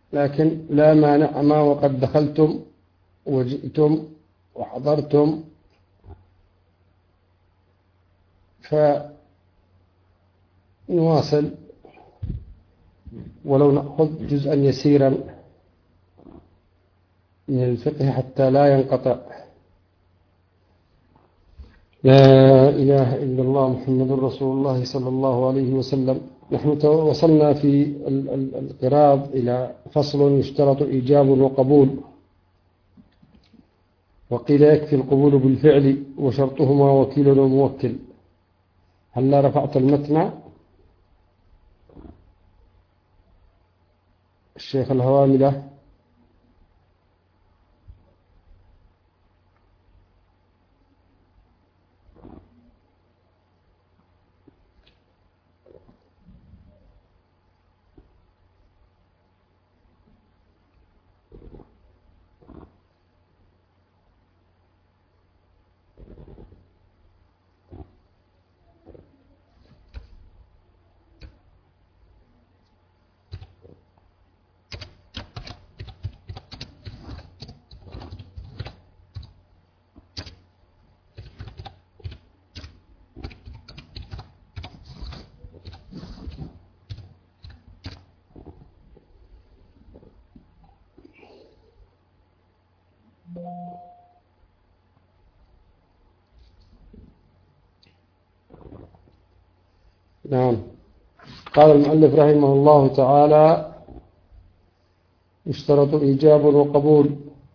لكن لا مانع ما وقد دخلتم وجئتم وحضرتم، فنواصل ولو نأخذ جزءا يسيرا من الفقه حتى لا ينقطع. لا إله إلا الله محمد رسول الله صلى الله عليه وسلم. نحن وصلنا في القراض إلى فصل يشترط إيجاب وقبول، وقيل يكفي القبول بالفعل وشرطهما وكيل وموكل. هل رفعت المتن الشيخ الهواملة؟ نعم. قال المؤلف رحمه الله تعالى: يشترط إيجاب وقبول،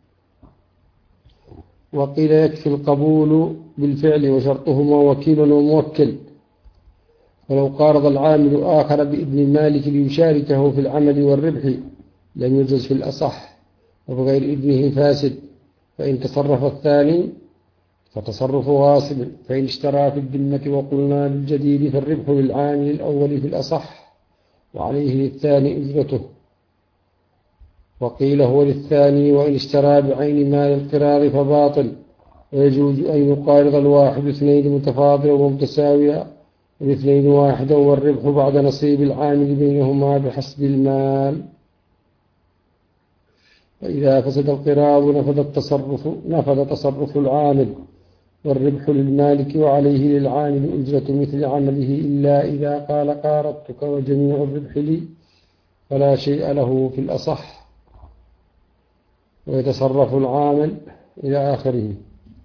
وقيل يكفي القبول بالفعل وشرطهما وكيل وموكل. ولو قارض العامل آخر بإذن المالك ليشاركه في العمل والربح لم يجوز في الأصح، وبغير إذنه فاسد. فإن تصرف الثاني فتصرف غاصب، فإن اشترى في الذمة وقلنا للجديد فالربح للعامل الأول في الأصح، وعليه للثاني أجرته. وقيل هو للثاني، وإن اشترى بعين مال القراض فباطل. ويجوز أن يقارض الواحد اثنين متفاضلا ومتساويا، والاثنين واحدا، والربح بعد نصيب العامل بينهما بحسب المال. وإذا فسد القراض نفذ تصرف العامل، والربح للمالك وعليه للعامل أجرة مثل عمله، إلا إذا قال قارضتك وجميع الربح لي، فلا شيء له في الأصح، ويتصرف العامل إلى آخره.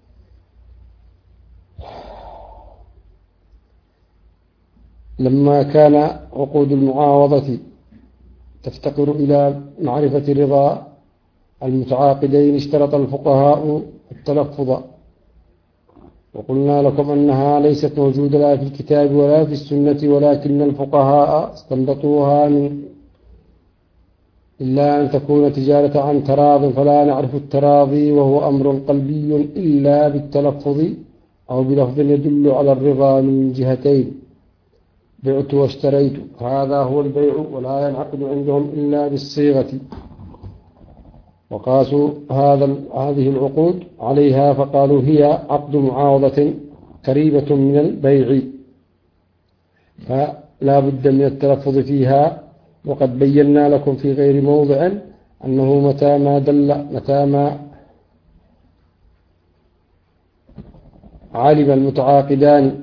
لما كان عقود المعاوضة تفتقر إلى معرفة رضا المتعاقدين اشترط الفقهاء التلفظ، وقلنا لكم أنها ليست موجودة لا في الكتاب ولا في السنة، ولكن الفقهاء استنبطوها إلا أن تكون تجارة عن تراض، فلا نعرف التراضي وهو أمر قلبي إلا بالتلفظ أو بلفظ يدل على الرضا من جهتين: بعت واشتريت، هذا هو البيع، ولا ينعقد عندهم إلا بالصيغة. وقاسوا هذه العقود عليها فقالوا هي عقد معاوضة قريبة من البيع، فلا بد من التلفظ فيها. وقد بينا لكم في غير موضع أنه متى ما علم المتعاقدان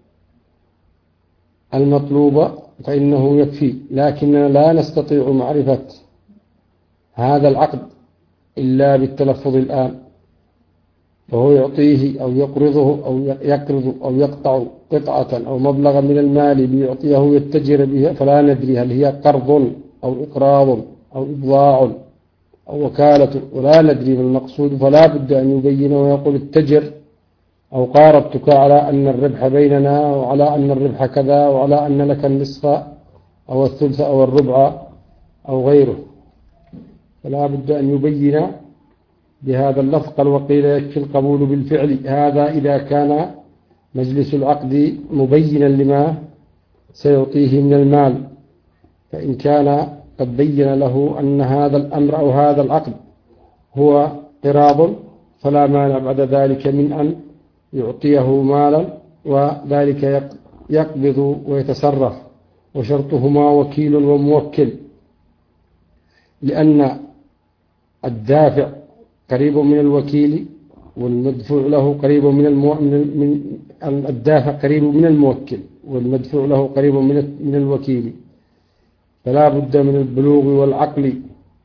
المطلوب فإنه يكفي، لكننا لا نستطيع معرفة هذا العقد إلا بالتلفظ الآن. فهو يعطيه أو يقرضه أو يقطع قطعة أو مبلغا من المال ليعطيه يتجر بها، فلا ندري هل هي قرض أو إقراض أو إبضاع أو وكالة، ولا ندري ما المقصود. فلا بد أن يبين ويقول التجر أو قارضتك على أن الربح بيننا، وعلى أن الربح كذا، وعلى أن لك النصف أو الثلث أو الربع أو غيره. فلا بد أن يبين بهذا اللفظ. قال: وقيل يكفي القبول بالفعل، هذا إذا كان مجلس العقد مبينا لما سيعطيه من المال. فإن كان قد بين له أن هذا الأمر أو هذا العقد هو قراض، فلا مانع بعد ذلك من أن يعطيه مالا، وذلك يقبض ويتصرف. وشرطهما وكيل وموكل، لأن الدافع قريب من الوكيل، والمدفوع له قريب من الدافع قريب من الموكل، والمدفوع له قريب من الوكيل، فلا بد من البلوغ والعقل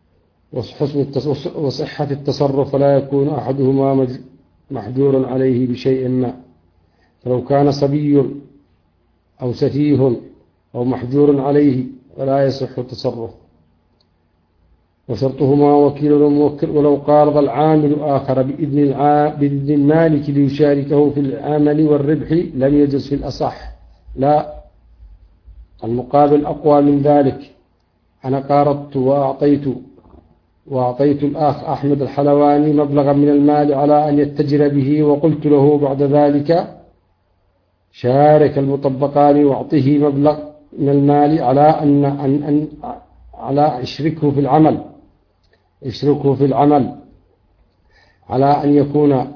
وصحة التصرف، فلا يكون أحدهما محجور عليه بشيء ما. فلو كان صبي أو سفيه أو محجور عليه فلا يصح التصرف. وشرطهما وكيل وموكل. ولو قارض العامل آخر بإذن المالك ليشاركه في العمل والربح لم يجز في الأصح. لا، المقابل أقوى من ذلك. أنا قارضت وأعطيت الأخ أحمد الحلواني مبلغا من المال على أن يتجر به، وقلت له بعد ذلك شارك المطبقان وأعطيه مبلغ من المال على اشركه في العمل على أن يكون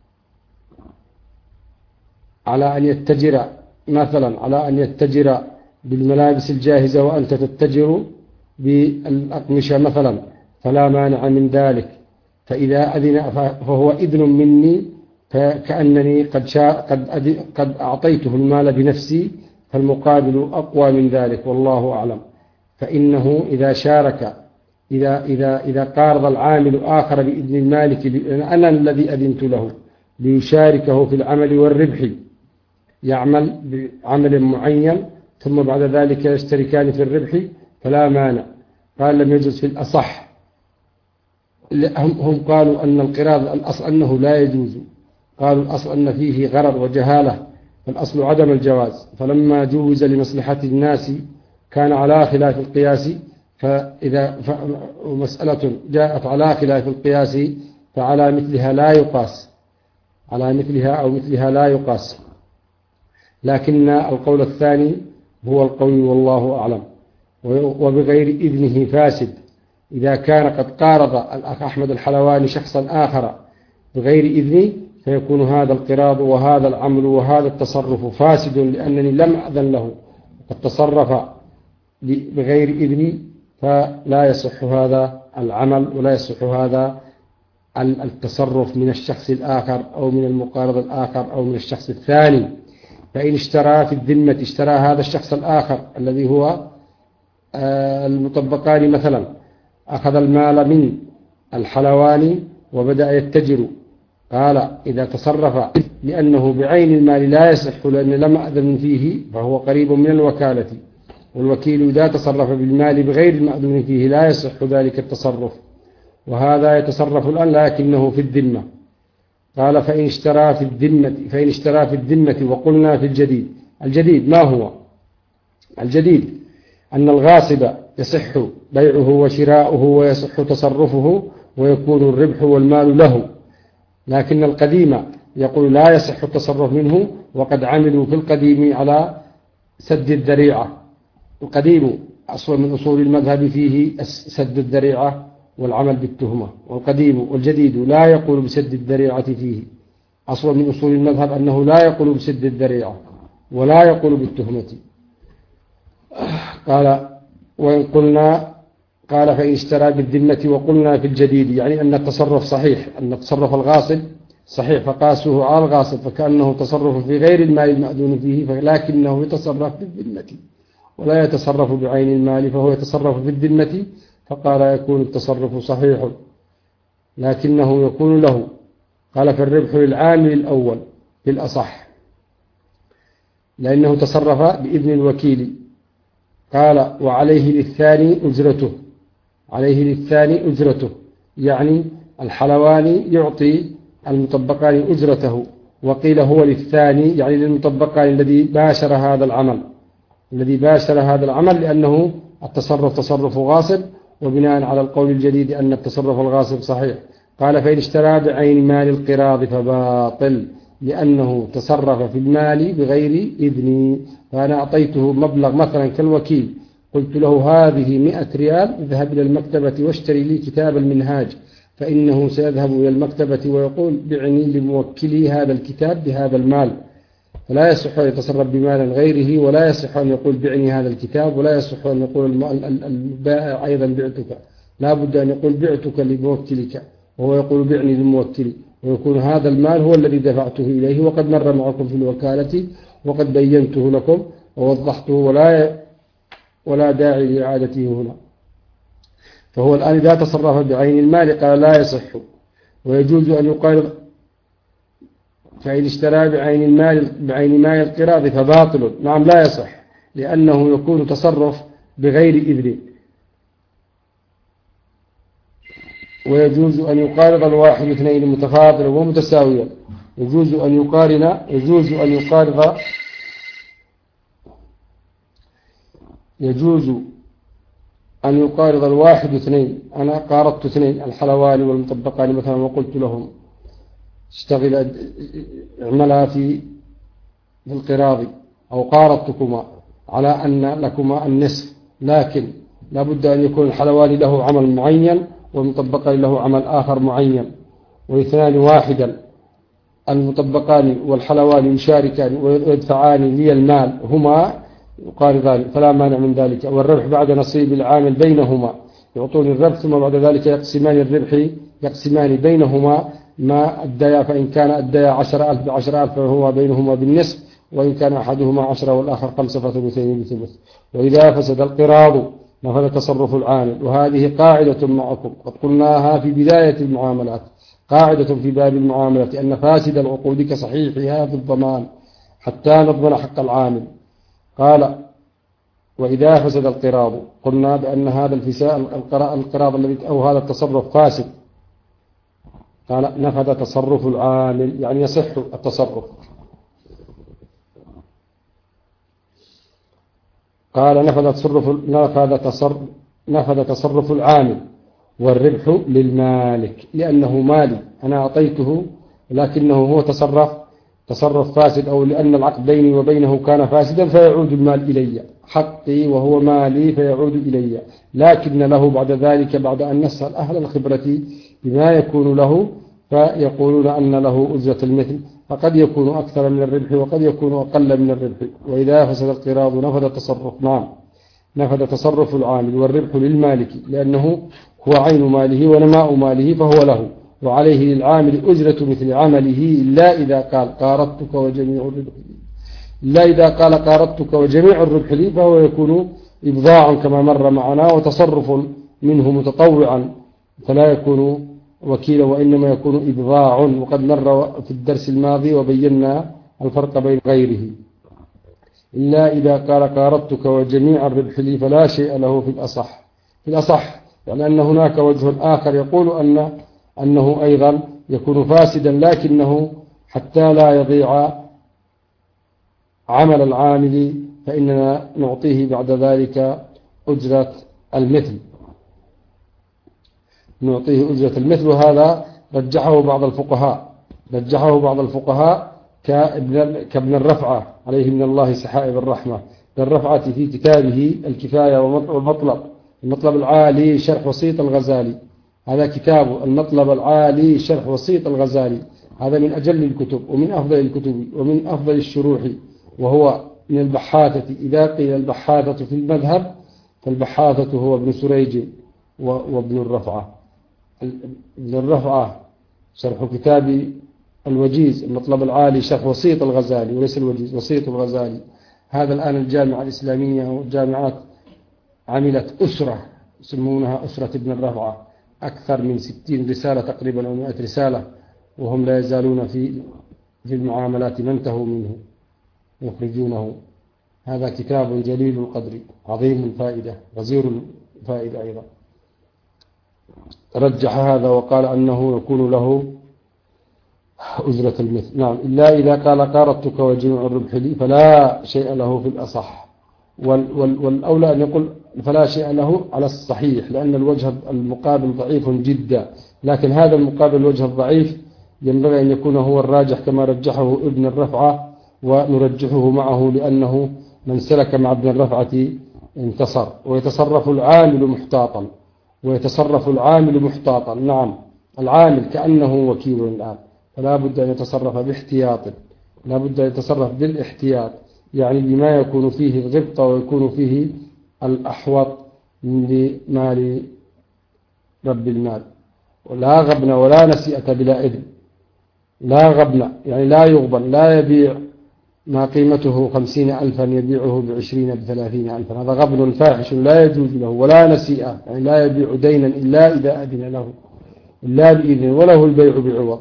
على أن يتجر مثلا على أن يتجر بالملابس الجاهزة وأنت تتجر بالأقمشة مثلا، فلا مانع من ذلك. فإذا أذن فهو إذن مني، فكأنني قد أعطيته المال بنفسي، فالمقابل أقوى من ذلك، والله أعلم. فإنه إذا شارك إذا قارض العامل آخر بإذن المالك، أنا الذي أذنت له ليشاركه في العمل والربح، يعمل بعمل معين ثم بعد ذلك يشتركان في الربح، فلا مانع. قال لم يجوز في الأصح. هم قالوا أن القراض الأصل أنه لا يجوز، قالوا الأصل أن فيه غرر وجهالة، فالأصل عدم الجواز. فلما جوز لمصلحة الناس كان على خلاف القياس، فإذا مسألة جاءت على خلاف القياس فعلى مثلها لا يقاس، على مثلها أو مثلها لا يقاس. لكن القول الثاني هو القوي والله أعلم. وبغير إذنه فاسد. إذا كان قد قارض الأخ أحمد الحلواني شخصا آخر بغير إذنه، فيكون هذا القراض وهذا العمل وهذا التصرف فاسد، لأنني لم أذن له، قد تصرف بغير إذني، فلا يصح هذا العمل ولا يصح هذا التصرف من الشخص الآخر أو من المقارض الآخر أو من الشخص الثاني. فإن اشترى في الذمة، اشترى هذا الشخص الآخر الذي هو المطبقان مثلا، أخذ المال من الحلواني وبدأ يتجر، قال إذا تصرف لأنه بعين المال لا يصح لأن لم أذن فيه، فهو قريب من الوكالة، والوكيل إذا تصرف بالمال بغير المأذون فيه لا يصح ذلك التصرف، وهذا يتصرف الآن لكنه في الذمة. قال فإن اشترى في الذمة وقلنا في الجديد ما هو الجديد؟ أن الغاصب يصح بيعه وشراؤه ويصح تصرفه ويكون الربح والمال له، لكن القديم يقول لا يصح التصرف منه، وقد عملوا في القديم على سد الذريعة. القديم أصل من أصول المذهب فيه سد الذريعة والعمل بالتهمة، والجديد لا يقول بسد الذريعة فيه. أصل من أصول المذهب أنه لا يقول بسد الذريعة ولا يقول بالتهمة. قال فإن اشترى بالذمة وقلنا في الجديد، يعني أن التصرف صحيح، أن تصرف الغاصب صحيح، فقاسوه على الغاصب، فكأنه تصرف في غير المال المأذون فيه، لكنه يتصرف في الذمة ولا يتصرف بعين المال، فهو يتصرف في الذمة، فقال يكون التصرف صحيح لكنه يكون له. قال فالربح للعامل الأول في الأصح، لأنه تصرف بإذن الوكيل. قال وعليه للثاني أجرته، يعني الحلواني يعطي المطبقان أجرته، وقيل هو للثاني يعني للمطبقان الذي باشر هذا العمل، لأنه التصرف تصرف غاصب، وبناء على القول الجديد أن التصرف الغاصب صحيح. قال فإن اشترى بعين مال القراض فباطل، لأنه تصرف في المال بغير إذني. فأنا أعطيته مبلغ مثلا كالوكيل، قلت له هذه 100 ريال، اذهب إلى المكتبة واشتري لي كتاب المنهاج، فإنه سيذهب إلى المكتبة ويقول بعني لموكلي هذا الكتاب بهذا المال، فلا يصح أن يتصرف بمال غيره، ولا يصح أن يقول بعني هذا الكتاب، ولا يصح أن يقول البائع أيضا بعتك، لا بد أن يقول بعتك لموكلك، وهو يقول بعني للموكل، ويكون هذا المال هو الذي دفعته إليه، وقد مر معكم في الوكالة وقد بينته لكم ووضحته، ولا داعي لإعادته هنا. فهو الآن إذا تصرف بعين المال قال لا يصح، ويجوز أن يقال فإن اشترى بعين مال القراض فباطل. نعم لا يصح، لأنه يكون تصرف بغير إذن. ويجوز أن يقارض الواحد اثنين متفاضلا ومتساويا. يجوز أن يقارض الواحد اثنين. أنا قارضت اثنين، الحلوان والمطبقان مثلا، وقلت لهم اشتغل اعملا في القراض، أو قارضتكما على أن لكما النصف، لكن لابد أن يكون الحلوان له عمل معين والمطبقان له عمل آخر معين، والاثنان واحدا. المطبقان والحلوان يشاركان ويدفعان لي المال، هما يقارضان فلا مانع من ذلك. والربح بعد نصيب العامل بينهما، يعطون الربح ثم بعد ذلك يقسمان الربح، يقسمان بينهما ما أديا، فإن كان أديا 10,000 ب10,000 فهو بينهما بالنصف، وإن كان أحدهما 10 والآخر 5 فثلثين بثلث. وإذا فسد القراض نفذ تصرف العامل. وهذه قاعدة معكم قد قلناها في بداية المعاملات، قاعدة في باب المعاملة، أن فاسد العقود كصحيحها في الضمان حتى نضمن حق العامل. قال وإذا فسد القراض، قلنا بأن هذا القراض الذي أو هذا التصرف فاسد. قال نفذ تصرف العامل، يعني يصح التصرف. قال نفذ تصرف العامل، والربح للمالك لأنه مالي، أنا أعطيته لكنه هو تصرف فاسد، أو لأن العقد بيني وبينه كان فاسدا فيعود المال إلي، حقي وهو مالي فيعود إلي. لكن له بعد ذلك، بعد أن نسأل أهل الخبرة بما يكون له، فيقولون أن له أجرة المثل، فقد يكون أكثر من الربح وقد يكون أقل من الربح. وإذا فسد القراض نفذ تصرف العامل، والربح للمالك لأنه هو عين ماله ونماء ماله فهو له، وعليه للعامل أجرة مثل عمله، إلا إذا قال قارضتك وجميع الربح لي، فهو يكون إبضاع كما مر معنا، وتصرف منه متطوعا فلا يكون وكيلا، وإنما يكون إبضاع، وقد مر في الدرس الماضي وبينا الفرق بين غيره. إلا إذا قال قارضتك وجميع الربح لي فلا شيء له في الأصح، يعني أن هناك وجه آخر يقول أنه أيضا يكون فاسدا، لكنه حتى لا يضيع عمل العامل فإننا نعطيه بعد ذلك أجرة المثل. وهذا رجحه بعض الفقهاء كابن الرفعة عليه من الله سحائب الرحمة. ابن الرفعة في كتابه الكفاية المطلب العالي شرح وسيط الغزالي، هذا كتاب المطلب العالي شرح وسيط الغزالي، هذا من أجل الكتب ومن أفضل الكتب ومن أفضل الشروح، وهو من البحاثة. إذا قيل البحاثة في المذهب فالبحاثة هو ابن سريج وابن الرفعة. ابن الرفعة شرح كتاب الوجيز المطلب العالي شرح وسيط الغزالي، وليس الوجيز، وسيط الغزالي. هذا الآن الجامعة الإسلامية والجامعات عملت أسرة يسمونها أسرة ابن الرفعة، أكثر من 60 رسالة تقريبا أو 100 رسالة، وهم لا يزالون في المعاملات ما انتهوا منه يخرجونه. هذا كتاب جليل القدر عظيم الفائدة غزير الفائدة أيضا. رجح هذا وقال أنه يكون له أجرة المثل. نعم، إلا إذا قال قارضتك وجميع الربح لي فلا شيء له في الأصح، والأولى أن يقول فلا شيء له على الصحيح، لأن الوجه المقابل ضعيف جدا، لكن هذا المقابل الوجه الضعيف ينبغي أن يكون هو الراجح كما رجحه ابن الرفعة، ونرجحه معه، لأنه من سلك مع ابن الرفعة انتصر. ويتصرف العامل محتاطا. نعم، العامل كأنه وكيل الآن، فلا بد أن يتصرف باحتياط، لا بد أن يتصرف بالاحتياط، يعني بما يكون فيه الغبطة ويكون فيه الأحوط لمال رب المال. ولا غبن ولا نسيئة بلا إذن. لا غبن يعني لا يغبن، لا يبيع ما قيمته 50,000 يبيعه ب20 ب30,000، هذا غبن فاحش لا يجوز له. ولا نسيئة يعني لا يبيع دينا إلا إذا أذن له، إلا بإذن. وله البيع بعوض،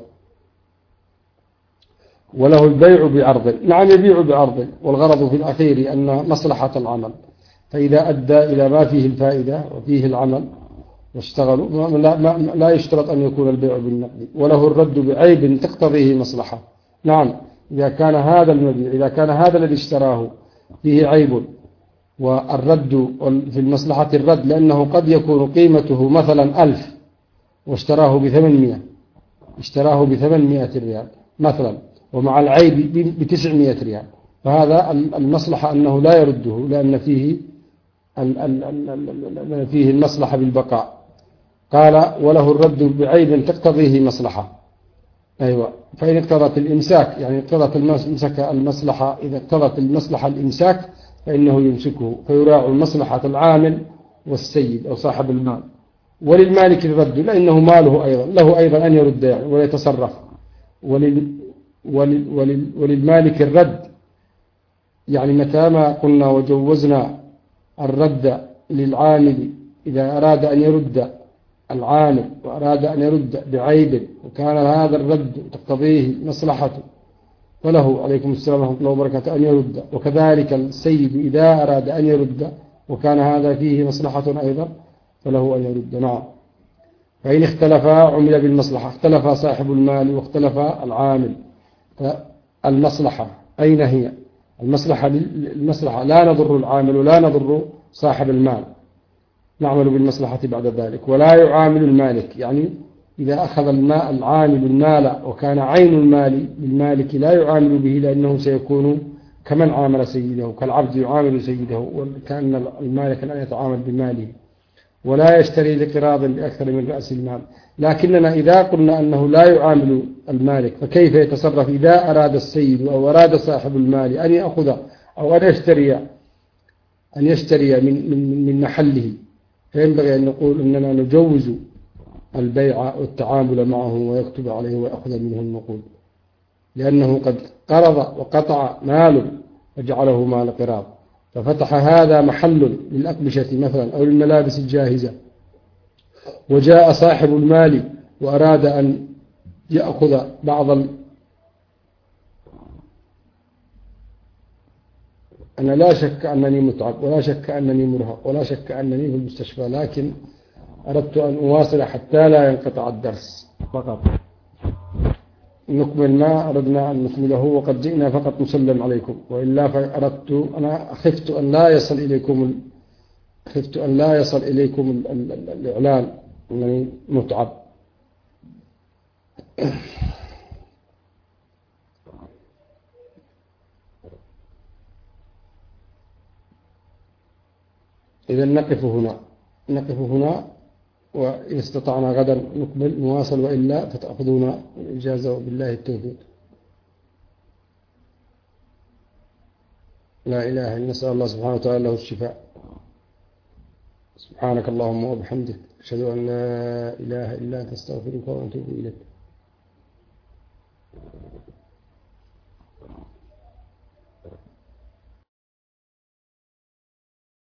وله البيع بعرض. نعم يبيع بعرض، والغرض في الأخير أن مصلحة العمل، فإذا أدى إلى ما فيه الفائدة وفيه العمل واشتغلوا لا يشترط أن يكون البيع بالنقد. وله الرد بعيب تقتضيه مصلحة. نعم إذا كان هذا المبيع، إذا كان هذا الذي اشتراه فيه عيب، والرد في المصلحة الرد، لأنه قد يكون قيمته مثلا 1000 واشتراه ب800، اشتراه ب800 ريال مثلا، ومع العيب ب900 ريال، فهذا المصلحة أنه لا يرده، لأن فيه المصلحة بالبقاء. قال وله الرد بعيب تقتضيه مصلحة. أيوة. فإن اقتضت الإمساك، يعني اقتضت المصلحة، إذا اقتضت المصلحة الإمساك فإنه يمسكه، فيراعي مصلحة العامل والسيد أو صاحب المال. وللمالك الرد لأنه ماله أيضا، له أيضا أن يرد يعني ويتصرف. وللمالك الرد يعني متى ما قلنا وجوزنا الرد للعامل إذا أراد أن يرد العامل وأراد أن يرد بعيب وكان هذا الرد تقتضيه مصلحته، فله عليكم السلام ورحمة الله وبركاته أن يرد. وكذلك السيد إذا أراد أن يرد وكان هذا فيه مصلحة أيضا فله أن يرد. نعم. فإن اختلفا عمل بالمصلحة، اختلف صاحب المال واختلف العامل. المصلحة أين هي؟ المصلحة لا نضر العامل ولا نضر صاحب المال، نعمل بالمصلحة بعد ذلك. ولا يعامل المالك، يعني إذا أخذ العامل المال وكان عين المال بالمالك لا يعامل به، لأنه سيكون كمن عامل سيده، كالعبد يعامل سيده، وكأن المالك لا يتعامل بماله. ولا يشتري لقراض بأكثر من رأس المال. لكننا إذا قلنا أنه لا يعامل المالك، فكيف يتصرف إذا أراد السيد أو أراد صاحب المال أن يأخذ أو أن يشتري من محله؟ فينبغي أن نقول أننا نجوز البيع والتعامل معه ويكتب عليه ويأخذ منه النقود، لأنه قد قرض وقطع مال وجعله مال قراض، ففتح هذا محل للأقمشة مثلا أو للملابس الجاهزة، وجاء صاحب المال وأراد أن يأخذ أنا لا شك أنني متعب ولا شك أنني مرهق ولا شك أنني في المستشفى، لكن أردت أن أواصل حتى لا ينقطع الدرس فقط. نكمل ما أردنا أن نكمله، وقد جئنا فقط نسلم عليكم، وإلا أنا خفت أن لا يصل إليكم الإعلان أنني متعب. إذا نقف هنا، وإن استطعنا غدا نكمل نواصل، وإلا فتأخذون الإجازة، وبالله التوفيق. لا إله إلا نسأل الله سبحانه وتعالى له الشفاء. سبحانك اللهم وبحمدك، أشهد أن لا إله إلا أنت، أستغفرك وأتوب إليك.